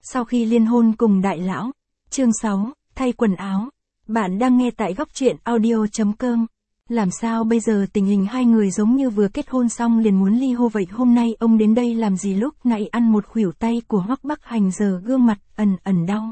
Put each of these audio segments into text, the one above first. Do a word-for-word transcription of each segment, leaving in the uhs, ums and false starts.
Sau khi liên hôn cùng đại lão. Chương sáu, thay quần áo. Bạn đang nghe tại góc truyện audio chấm com. Làm sao bây giờ tình hình hai người giống như vừa kết hôn xong liền muốn ly hôn vậy? Hôm nay ông đến đây làm gì? Lúc nãy ăn một khuỷu tay của Hoắc Bắc Hành giờ gương mặt ẩn ẩn đau.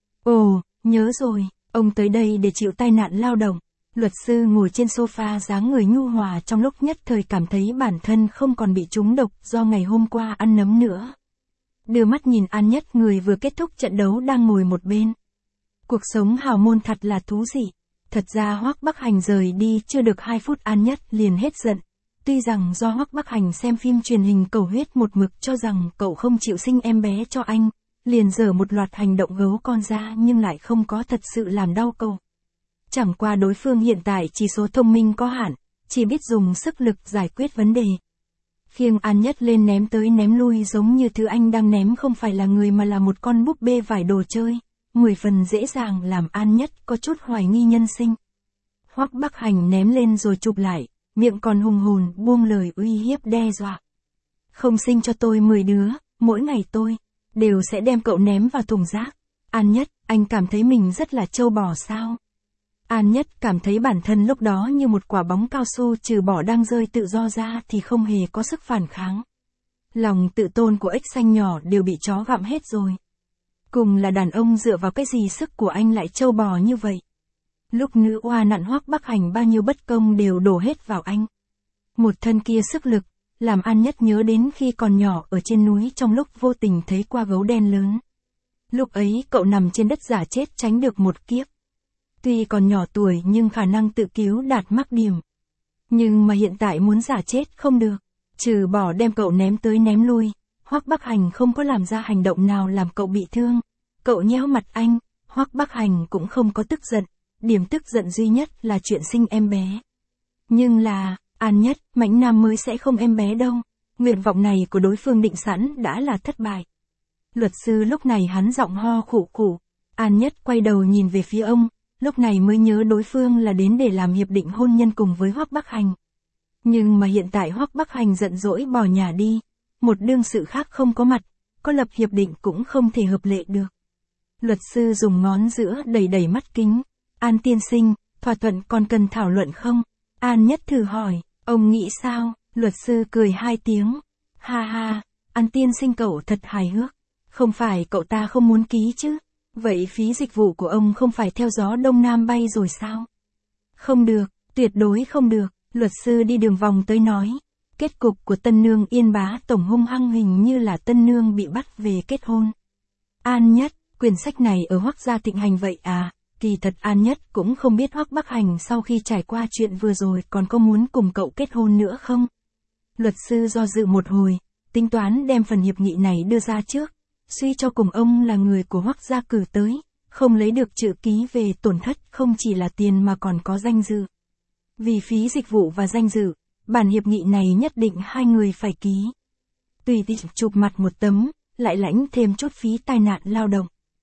Ồ, nhớ rồi, ông tới đây để chịu tai nạn lao động. Luật sư ngồi trên sofa dáng người nhu hòa trong lúc nhất thời cảm thấy bản thân không còn bị trúng độc do ngày hôm qua ăn nấm nữa. Đưa mắt nhìn An Nhất, người vừa kết thúc trận đấu, đang ngồi một bên. Cuộc sống hào môn thật là thú vị. Thật ra Hoắc Bắc Hành rời đi chưa được hai phút An Nhất liền hết giận. Tuy rằng do Hoắc Bắc Hành xem phim truyền hình cầu huyết một mực cho rằng cậu không chịu sinh em bé cho anh, liền dở một loạt hành động gấu con ra nhưng lại không có thật sự làm đau cậu. Chẳng qua đối phương hiện tại chỉ số thông minh có hạn, chỉ biết dùng sức lực giải quyết vấn đề. Khiêng An Nhất lên ném tới ném lui giống như thứ anh đang ném không phải là người mà là một con búp bê vải đồ chơi, mười phần dễ dàng làm An Nhất có chút hoài nghi nhân sinh. Hoắc Bắc Hành ném lên rồi chụp lại, miệng còn hùng hồn buông lời uy hiếp đe dọa. Không sinh cho tôi mười đứa, mỗi ngày tôi đều sẽ đem cậu ném vào thùng rác. An Nhất, anh cảm thấy mình rất là trâu bò sao? An Nhất cảm thấy bản thân lúc đó như một quả bóng cao su trừ bỏ đang rơi tự do ra thì không hề có sức phản kháng. Lòng tự tôn của ếch xanh nhỏ đều bị chó gặm hết rồi. Cùng là đàn ông dựa vào cái gì sức của anh lại trâu bò như vậy? Lúc nữ oa nặn Hoắc Bắc Hành bao nhiêu bất công đều đổ hết vào anh. Một thân kia sức lực, làm An Nhất nhớ đến khi còn nhỏ ở trên núi trong lúc vô tình thấy qua gấu đen lớn. Lúc ấy cậu nằm trên đất giả chết tránh được một kiếp. Tuy còn nhỏ tuổi nhưng khả năng tự cứu đạt mắc điểm. Nhưng mà hiện tại muốn giả chết không được. Trừ bỏ đem cậu ném tới ném lui, Hoắc Bắc Hành không có làm ra hành động nào làm cậu bị thương. Cậu nhéo mặt anh, Hoắc Bắc Hành cũng không có tức giận. Điểm tức giận duy nhất là chuyện sinh em bé. Nhưng là, An Nhất, mãnh nam mới sẽ không em bé đâu. Nguyện vọng này của đối phương định sẵn đã là thất bại. Luật sư lúc này hắn giọng ho khụ khụ. An Nhất quay đầu nhìn về phía ông. Lúc này mới nhớ đối phương là đến để làm hiệp định hôn nhân cùng với Hoắc Bắc Hành. Nhưng mà hiện tại Hoắc Bắc Hành giận dỗi bỏ nhà đi, một đương sự khác không có mặt, có lập hiệp định cũng không thể hợp lệ được. Luật sư dùng ngón giữa đẩy đẩy mắt kính. An tiên sinh, thỏa thuận còn cần thảo luận không? An Nhất thử hỏi, ông nghĩ sao? Luật sư cười hai tiếng. Ha ha, An tiên sinh cậu thật hài hước. Không phải cậu ta không muốn ký chứ? Vậy phí dịch vụ của ông không phải theo gió đông nam bay rồi sao? Không được, tuyệt đối không được, luật sư đi đường vòng tới nói. Kết cục của tân nương Yên Bá tổng hung hăng hình như là tân nương bị bắt về kết hôn. An Nhất, quyển sách này ở Hoắc gia thịnh hành vậy à? Kỳ thật An Nhất cũng không biết Hoắc Bắc Hành sau khi trải qua chuyện vừa rồi còn có muốn cùng cậu kết hôn nữa không? Luật sư do dự một hồi, tính toán đem phần hiệp nghị này đưa ra trước. Suy cho cùng ông là người của Hoắc gia cử tới, không lấy được chữ ký về tổn thất không chỉ là tiền mà còn có danh dự. Vì phí dịch vụ và danh dự, bản hiệp nghị này nhất định hai người phải ký. Tùy tiện chụp mặt một tấm, lại lãnh thêm chút phí tai nạn lao động.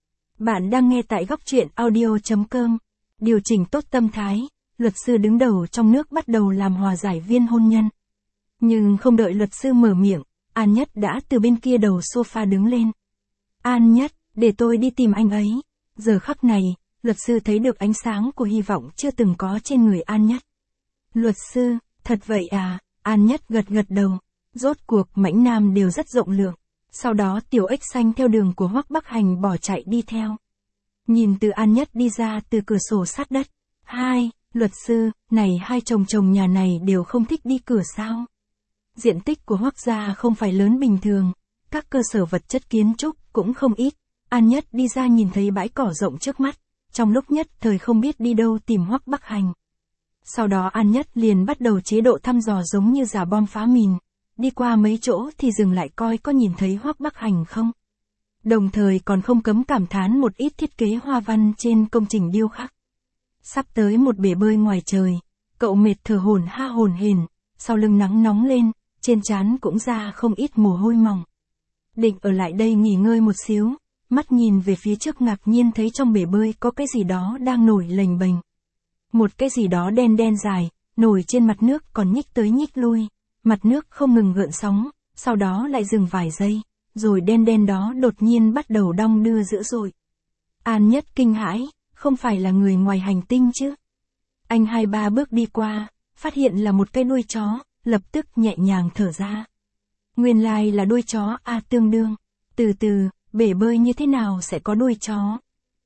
Bạn đang nghe tại góc truyện audio chấm com. Điều chỉnh tốt tâm thái, luật sư đứng đầu trong nước bắt đầu làm hòa giải viên hôn nhân. Nhưng không đợi luật sư mở miệng, An Nhất đã từ bên kia đầu sofa đứng lên. An Nhất, để tôi đi tìm anh ấy. Giờ khắc này, luật sư thấy được ánh sáng của hy vọng chưa từng có trên người An Nhất. Luật sư, thật vậy à? An Nhất gật gật đầu. Rốt cuộc mãnh nam đều rất rộng lượng. Sau đó tiểu ếch xanh theo đường của Hoắc Bắc Hành bỏ chạy đi theo. Nhìn từ An Nhất đi ra từ cửa sổ sát đất. Hai, luật sư, này hai chồng chồng nhà này đều không thích đi cửa sao? Diện tích của Hoắc gia không phải lớn bình thường. Các cơ sở vật chất kiến trúc cũng không ít. An Nhất đi ra nhìn thấy bãi cỏ rộng trước mắt, trong lúc nhất thời không biết đi đâu tìm Hoắc Bắc Hành. Sau đó An Nhất liền bắt đầu chế độ thăm dò giống như giả bom phá mìn, đi qua mấy chỗ thì dừng lại coi có nhìn thấy Hoắc Bắc Hành không. Đồng thời còn không cấm cảm thán một ít thiết kế hoa văn trên công trình điêu khắc. Sắp tới một bể bơi ngoài trời, cậu mệt thở hổn ha hổn hển, sau lưng nắng nóng lên, trên trán cũng ra không ít mồ hôi mỏng. Định ở lại đây nghỉ ngơi một xíu, mắt nhìn về phía trước ngạc nhiên thấy trong bể bơi có cái gì đó đang nổi lềnh bềnh. Một cái gì đó đen đen dài, nổi trên mặt nước còn nhích tới nhích lui, mặt nước không ngừng gợn sóng, sau đó lại dừng vài giây, rồi đen đen đó đột nhiên bắt đầu đong đưa dữ dội. An Nhất kinh hãi, không phải là người ngoài hành tinh chứ. Anh hai ba bước đi qua, phát hiện là một cái đuôi chó, lập tức nhẹ nhàng thở ra. Nguyên lai là đuôi chó a tương đương. Từ từ, bể bơi như thế nào sẽ có đuôi chó?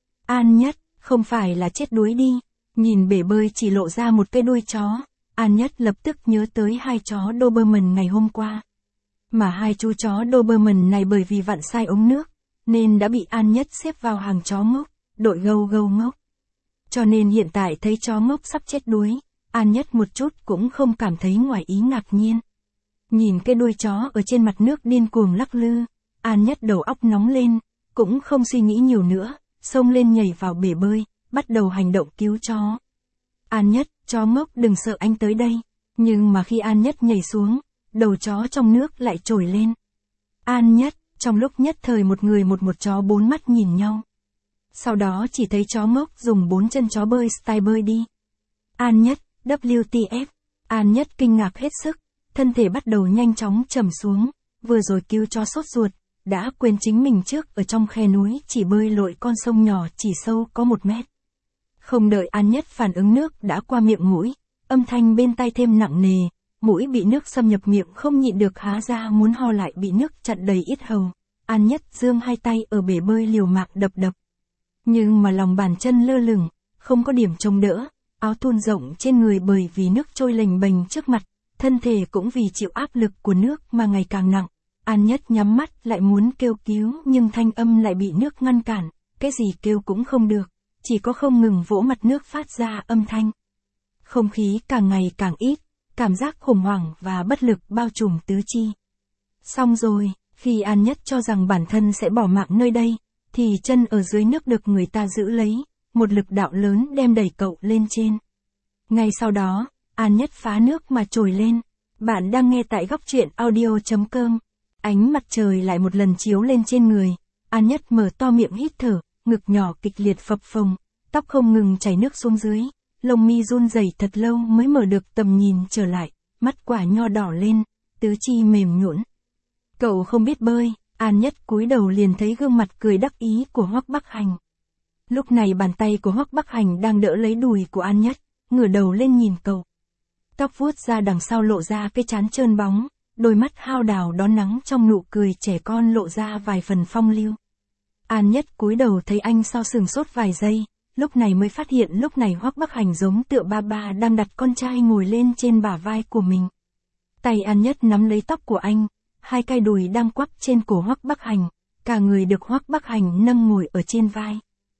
An Nhất, không phải là chết đuối đi. Nhìn bể bơi chỉ lộ ra một cái đuôi chó, An Nhất lập tức nhớ tới hai chó Doberman ngày hôm qua. Mà hai chú chó Doberman này bởi vì vặn sai ống nước, nên đã bị An Nhất xếp vào hàng chó ngốc, đội gâu gâu ngốc. Cho nên hiện tại thấy chó ngốc sắp chết đuối, An Nhất một chút cũng không cảm thấy ngoài ý ngạc nhiên. Nhìn cái đuôi chó ở trên mặt nước điên cuồng lắc lư, An Nhất đầu óc nóng lên, cũng không suy nghĩ nhiều nữa, xông lên nhảy vào bể bơi, bắt đầu hành động cứu chó. An Nhất, chó ngốc đừng sợ anh tới đây. Nhưng mà khi An Nhất nhảy xuống, đầu chó trong nước lại trồi lên. An Nhất, trong lúc nhất thời một người một một chó bốn mắt nhìn nhau. Sau đó chỉ thấy chó ngốc dùng bốn chân chó bơi style bơi đi. An Nhất, W T F. An Nhất kinh ngạc hết sức, thân thể bắt đầu nhanh chóng trầm xuống, vừa rồi cứu chó sốt ruột, đã quên chính mình trước ở trong khe núi chỉ bơi lội con sông nhỏ chỉ sâu có một mét. Không đợi An Nhất phản ứng nước đã qua miệng mũi, âm thanh bên tai thêm nặng nề, mũi bị nước xâm nhập miệng không nhịn được há ra muốn ho lại bị nước chặn đầy yết hầu. An Nhất giương hai tay ở bể bơi liều mạng đập đập. Nhưng mà lòng bàn chân lơ lửng, không có điểm chống đỡ, áo thun rộng trên người bởi vì nước trôi lềnh bềnh trước mặt, thân thể cũng vì chịu áp lực của nước mà ngày càng nặng. An Nhất nhắm mắt lại muốn kêu cứu nhưng thanh âm lại bị nước ngăn cản, cái gì kêu cũng không được, chỉ có không ngừng vỗ mặt nước phát ra âm thanh. Không khí càng ngày càng ít, cảm giác khủng hoảng và bất lực bao trùm tứ chi. Xong rồi, khi An Nhất cho rằng bản thân sẽ bỏ mạng nơi đây, thì chân ở dưới nước được người ta giữ lấy, một lực đạo lớn đem đẩy cậu lên trên. Ngay sau đó, An Nhất phá nước mà trồi lên. Bạn đang nghe tại góc truyện audio chấm com. Ánh mặt trời lại một lần chiếu lên trên người. An Nhất mở to miệng hít thở, ngực nhỏ kịch liệt phập phồng, tóc không ngừng chảy nước xuống dưới, lông mi run rẩy thật lâu mới mở được tầm nhìn trở lại, mắt quả nho đỏ lên, tứ chi mềm nhũn. Cậu không biết bơi. An Nhất cúi đầu liền thấy gương mặt cười đắc ý của Hoắc Bắc Hành. Lúc này bàn tay của Hoắc Bắc Hành đang đỡ lấy đùi của An Nhất, ngửa đầu lên nhìn cậu. Tóc vuốt ra đằng sau lộ ra cái trán trơn bóng, đôi mắt hao đào đón nắng trong nụ cười trẻ con lộ ra vài phần phong lưu. An Nhất cúi đầu thấy anh sau sừng sốt vài giây, lúc này mới phát hiện lúc này Hoắc Bắc Hành giống tựa ba ba đang đặt con trai ngồi lên trên bả vai của mình. Tay An Nhất nắm lấy tóc của anh, hai cái đùi đang quắp trên cổ Hoắc Bắc Hành, cả người được Hoắc Bắc Hành nâng ngồi ở trên vai.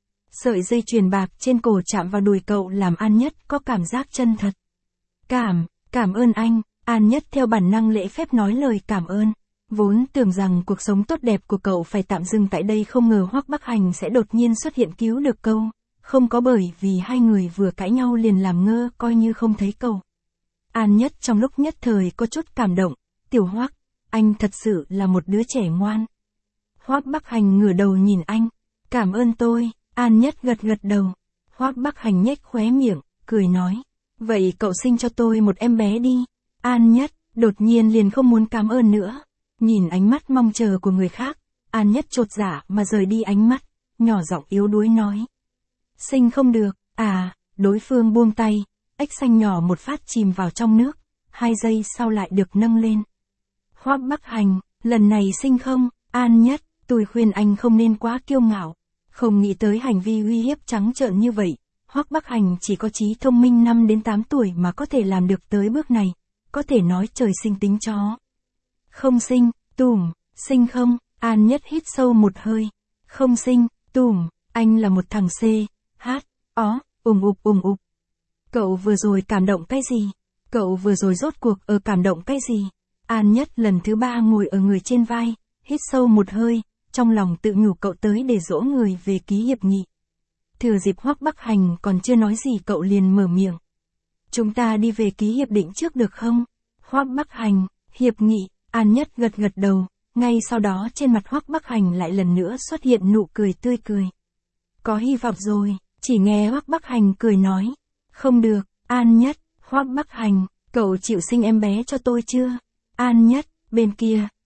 Sợi dây chuyền bạc trên cổ chạm vào đùi cậu làm An Nhất có cảm giác chân thật. Cảm, cảm ơn anh. An Nhất theo bản năng lễ phép nói lời cảm ơn. Vốn tưởng rằng cuộc sống tốt đẹp của cậu phải tạm dừng tại đây, không ngờ Hoắc Bắc Hành sẽ đột nhiên xuất hiện cứu được cậu. Không có bởi vì hai người vừa cãi nhau liền làm ngơ coi như không thấy cậu. An Nhất trong lúc nhất thời có chút cảm động. Tiểu Hoắc, anh thật sự là một đứa trẻ ngoan. Hoắc Bắc Hành ngửa đầu nhìn anh. Cảm ơn tôi. An Nhất gật gật đầu. Hoắc Bắc Hành nhếch khóe miệng, cười nói. Vậy cậu sinh cho tôi một em bé đi. An Nhất, đột nhiên liền không muốn cảm ơn nữa. Nhìn ánh mắt mong chờ của người khác, An Nhất chột dạ mà rời đi ánh mắt, nhỏ giọng yếu đuối nói. Sinh không được, à, đối phương buông tay, ếch xanh nhỏ một phát chìm vào trong nước, hai giây sau lại được nâng lên. Hoắc Bắc Hành, lần này sinh không? An Nhất, tôi khuyên anh không nên quá kiêu ngạo. Không nghĩ tới hành vi uy hiếp trắng trợn như vậy. Hoắc Bắc Hành chỉ có trí thông minh năm đến tám tuổi mà có thể làm được tới bước này, có thể nói trời sinh tính chó. Không sinh, tùm, sinh không? An Nhất hít sâu một hơi. Không sinh, tùm, anh là một thằng C, hát, ó, ùng ục ùng ục. Cậu vừa rồi cảm động cái gì? Cậu vừa rồi rốt cuộc ở cảm động cái gì? An Nhất lần thứ ba ngồi ở người trên vai, hít sâu một hơi, trong lòng tự nhủ cậu tới để dỗ người về ký hiệp nghị. Thừa dịp Hoắc Bắc Hành còn chưa nói gì cậu liền mở miệng. Chúng ta đi về ký hiệp định trước được không? Hoắc Bắc Hành, hiệp nghị. An Nhất gật gật đầu, ngay sau đó trên mặt Hoắc Bắc Hành lại lần nữa xuất hiện nụ cười tươi cười. Có hy vọng rồi, chỉ nghe Hoắc Bắc Hành cười nói. Không được, An Nhất, Hoắc Bắc Hành, cậu chịu sinh em bé cho tôi chưa? An Nhất, bên kia,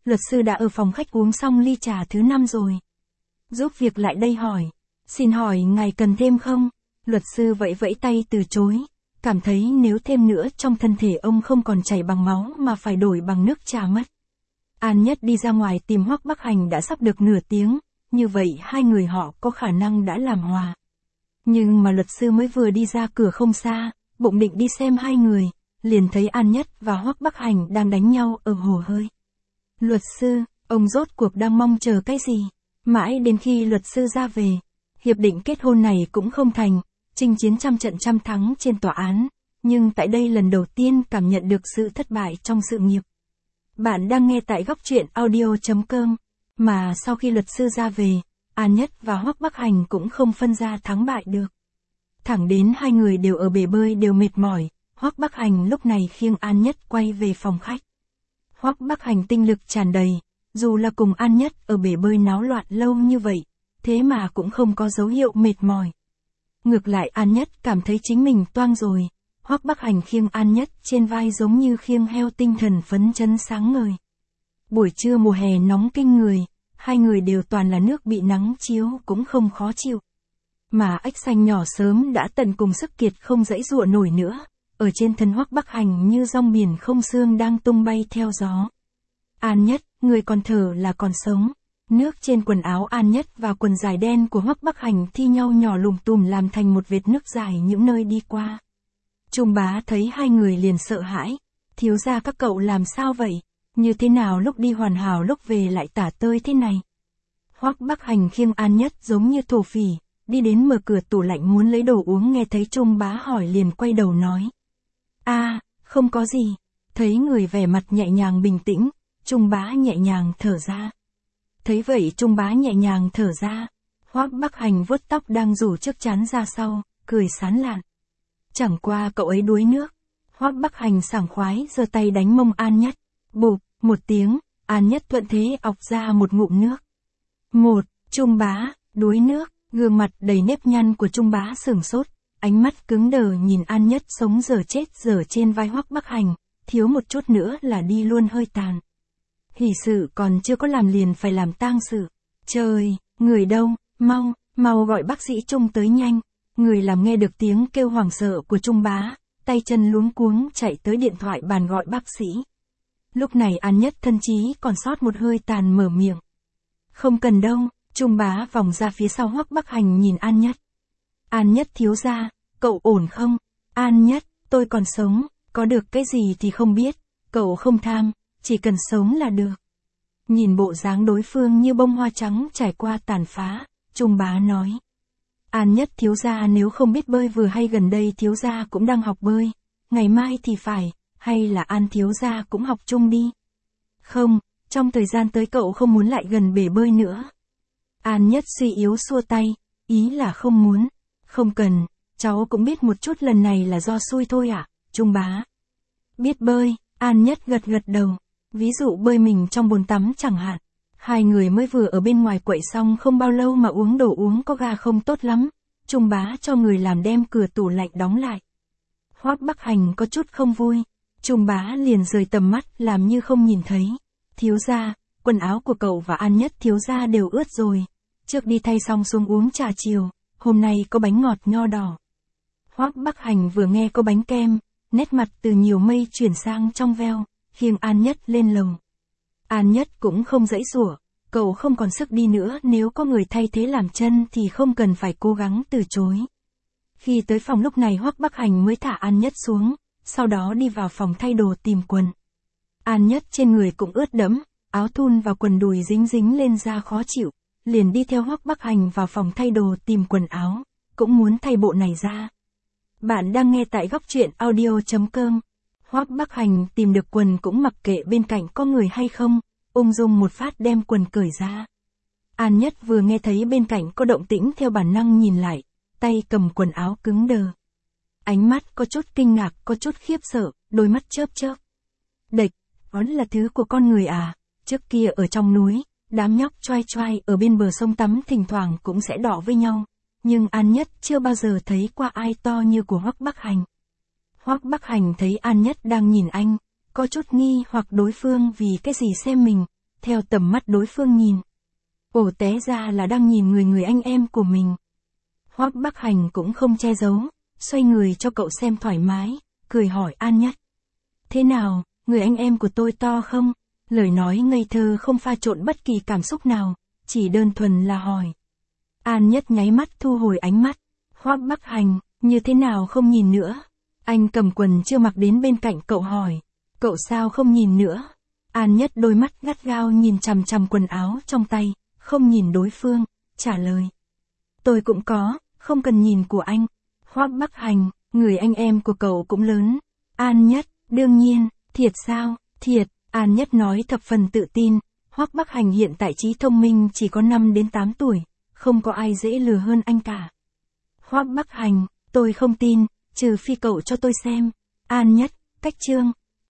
luật sư đã ở phòng khách uống xong ly trà thứ năm rồi. Giúp việc lại đây hỏi. Xin hỏi ngài cần thêm không? Luật sư vẫy vẫy tay từ chối. Cảm thấy nếu thêm nữa trong thân thể ông không còn chảy bằng máu mà phải đổi bằng nước trà mất. An Nhất đi ra ngoài tìm Hoắc Bắc Hành đã sắp được nửa tiếng, như vậy hai người họ có khả năng đã làm hòa. Nhưng mà luật sư mới vừa đi ra cửa không xa, bụng định đi xem hai người, liền thấy An Nhất và Hoắc Bắc Hành đang đánh nhau ở hồ hơi. Luật sư, ông rốt cuộc đang mong chờ cái gì? Mãi đến khi luật sư ra về, hiệp định kết hôn này cũng không thành, chinh chiến trăm trận trăm thắng trên tòa án, nhưng tại đây lần đầu tiên cảm nhận được sự thất bại trong sự nghiệp. Bạn đang nghe tại góc truyện audio chấm com, mà sau khi luật sư ra về, An Nhất và Hoắc Bắc Hành cũng không phân ra thắng bại được. Thẳng đến hai người đều ở bể bơi đều mệt mỏi, Hoắc Bắc Hành lúc này khiêng An Nhất quay về phòng khách. Hoắc Bắc Hành tinh lực tràn đầy, dù là cùng An Nhất ở bể bơi náo loạn lâu như vậy, thế mà cũng không có dấu hiệu mệt mỏi. Ngược lại An Nhất cảm thấy chính mình toang rồi, Hoắc Bắc Hành khiêng An Nhất trên vai giống như khiêng heo tinh thần phấn chấn sáng ngời. Buổi trưa mùa hè nóng kinh người, hai người đều toàn là nước bị nắng chiếu cũng không khó chịu. Mà ếch xanh nhỏ sớm đã tận cùng sức kiệt không dãy dụa nổi nữa, ở trên thân Hoắc Bắc Hành như rong biển không xương đang tung bay theo gió. An Nhất, người còn thở là còn sống. Nước trên quần áo An Nhất và quần dài đen của Hoắc Bắc Hành thi nhau nhỏ lùm tùm làm thành một vệt nước dài những nơi đi qua. Trung bá thấy hai người liền sợ hãi. Thiếu gia các cậu làm sao vậy? Như thế nào lúc đi hoàn hảo lúc về lại tả tơi thế này? Hoắc Bắc Hành khiêng An Nhất giống như thổ phỉ, đi đến mở cửa tủ lạnh muốn lấy đồ uống nghe thấy Trung bá hỏi liền quay đầu nói. a à, không có gì. Thấy người vẻ mặt nhẹ nhàng bình tĩnh, Trung bá nhẹ nhàng thở ra. Thấy vậy Trung bá nhẹ nhàng thở ra, Hoắc Bắc Hành vuốt tóc đang rủ trước trán ra sau, cười sán lạn. Chẳng qua cậu ấy đuối nước. Hoắc Bắc Hành sảng khoái giơ tay đánh mông An Nhất. Bụp, một tiếng, An Nhất thuận thế ọc ra một ngụm nước. Một, Trung bá, đuối nước, gương mặt đầy nếp nhăn của Trung bá sửng sốt, ánh mắt cứng đờ nhìn An Nhất sống dở chết dở trên vai Hoắc Bắc Hành, thiếu một chút nữa là đi luôn hơi tàn. Hỷ sự còn chưa có làm liền phải làm tang sự. Trời, người đâu, mau, mau gọi bác sĩ Trung tới nhanh. Người làm nghe được tiếng kêu hoảng sợ của Trung bá, tay chân luống cuống chạy tới điện thoại bàn gọi bác sĩ. Lúc này An Nhất thân trí còn sót một hơi tàn mở miệng. Không cần đâu, Trung bá vòng ra phía sau Hoắc Bắc Hành nhìn An Nhất. An Nhất thiếu gia, cậu ổn không? An Nhất, tôi còn sống, có được cái gì thì không biết, cậu không tham, chỉ cần sống là được. Nhìn bộ dáng đối phương như bông hoa trắng trải qua tàn phá, Trung bá nói. An Nhất thiếu gia nếu không biết bơi vừa hay gần đây thiếu gia cũng đang học bơi, ngày mai thì phải, hay là An thiếu gia cũng học chung đi. Không, trong thời gian tới cậu không muốn lại gần bể bơi nữa. An Nhất suy yếu xua tay, ý là không muốn. Không cần, cháu cũng biết một chút lần này là do xui thôi ạ, à, Trung bá. Biết bơi, An Nhất gật gật đầu. Ví dụ bơi mình trong bồn tắm chẳng hạn. Hai người mới vừa ở bên ngoài quậy xong không bao lâu mà uống đồ uống có ga không tốt lắm. Trung bá cho người làm đem cửa tủ lạnh đóng lại. Hoắc Bắc Hành có chút không vui. Trung bá liền rời tầm mắt làm như không nhìn thấy. Thiếu gia, quần áo của cậu và An Nhất thiếu gia đều ướt rồi. Trước đi thay xong xuống uống trà chiều, hôm nay có bánh ngọt nho đỏ. Hoắc Bắc Hành vừa nghe có bánh kem, nét mặt từ nhiều mây chuyển sang trong veo, khiêng An Nhất lên lầu. An Nhất cũng không dãy giụa, cậu không còn sức đi nữa, nếu có người thay thế làm chân thì không cần phải cố gắng từ chối. Khi tới phòng lúc này Hoắc Bắc Hành mới thả An Nhất xuống, sau đó đi vào phòng thay đồ tìm quần. An Nhất trên người cũng ướt đẫm, áo thun và quần đùi dính dính lên da khó chịu, liền đi theo Hoắc Bắc Hành vào phòng thay đồ tìm quần áo, cũng muốn thay bộ này ra. Bạn đang nghe tại góc truyện audio chấm com. Hoắc Bắc Hành tìm được quần cũng mặc kệ bên cạnh có người hay không, ung dung một phát đem quần cởi ra. An Nhất vừa nghe thấy bên cạnh có động tĩnh theo bản năng nhìn lại, tay cầm quần áo cứng đờ. Ánh mắt có chút kinh ngạc, có chút khiếp sợ, đôi mắt chớp chớp. Địch, đó là thứ của con người à? Trước kia ở trong núi, đám nhóc choai choai ở bên bờ sông tắm thỉnh thoảng cũng sẽ đọ với nhau, nhưng An Nhất chưa bao giờ thấy qua ai to như của Hoắc Bắc Hành. Hoắc Bắc Hành thấy An Nhất đang nhìn anh, có chút nghi hoặc đối phương vì cái gì xem mình, theo tầm mắt đối phương nhìn. Ồ, té ra là đang nhìn người người anh em của mình. Hoắc Bắc Hành cũng không che giấu, xoay người cho cậu xem thoải mái, cười hỏi An Nhất. Thế nào, người anh em của tôi to không? Lời nói ngây thơ không pha trộn bất kỳ cảm xúc nào, chỉ đơn thuần là hỏi. An Nhất nháy mắt thu hồi ánh mắt. Hoắc Bắc Hành, như thế nào không nhìn nữa? Anh cầm quần chưa mặc đến bên cạnh cậu hỏi. Cậu sao không nhìn nữa? An Nhất đôi mắt gắt gao nhìn chằm chằm quần áo trong tay, không nhìn đối phương, trả lời. Tôi cũng có, không cần nhìn của anh. Hoắc Bắc Hành, người anh em của cậu cũng lớn. An Nhất, đương nhiên, thiệt sao, thiệt, An Nhất nói thập phần tự tin. Hoắc Bắc Hành hiện tại trí thông minh chỉ có năm đến tám tuổi, không có ai dễ lừa hơn anh cả. Hoắc Bắc Hành, tôi không tin, trừ phi cậu cho tôi xem. An Nhất, cách chương.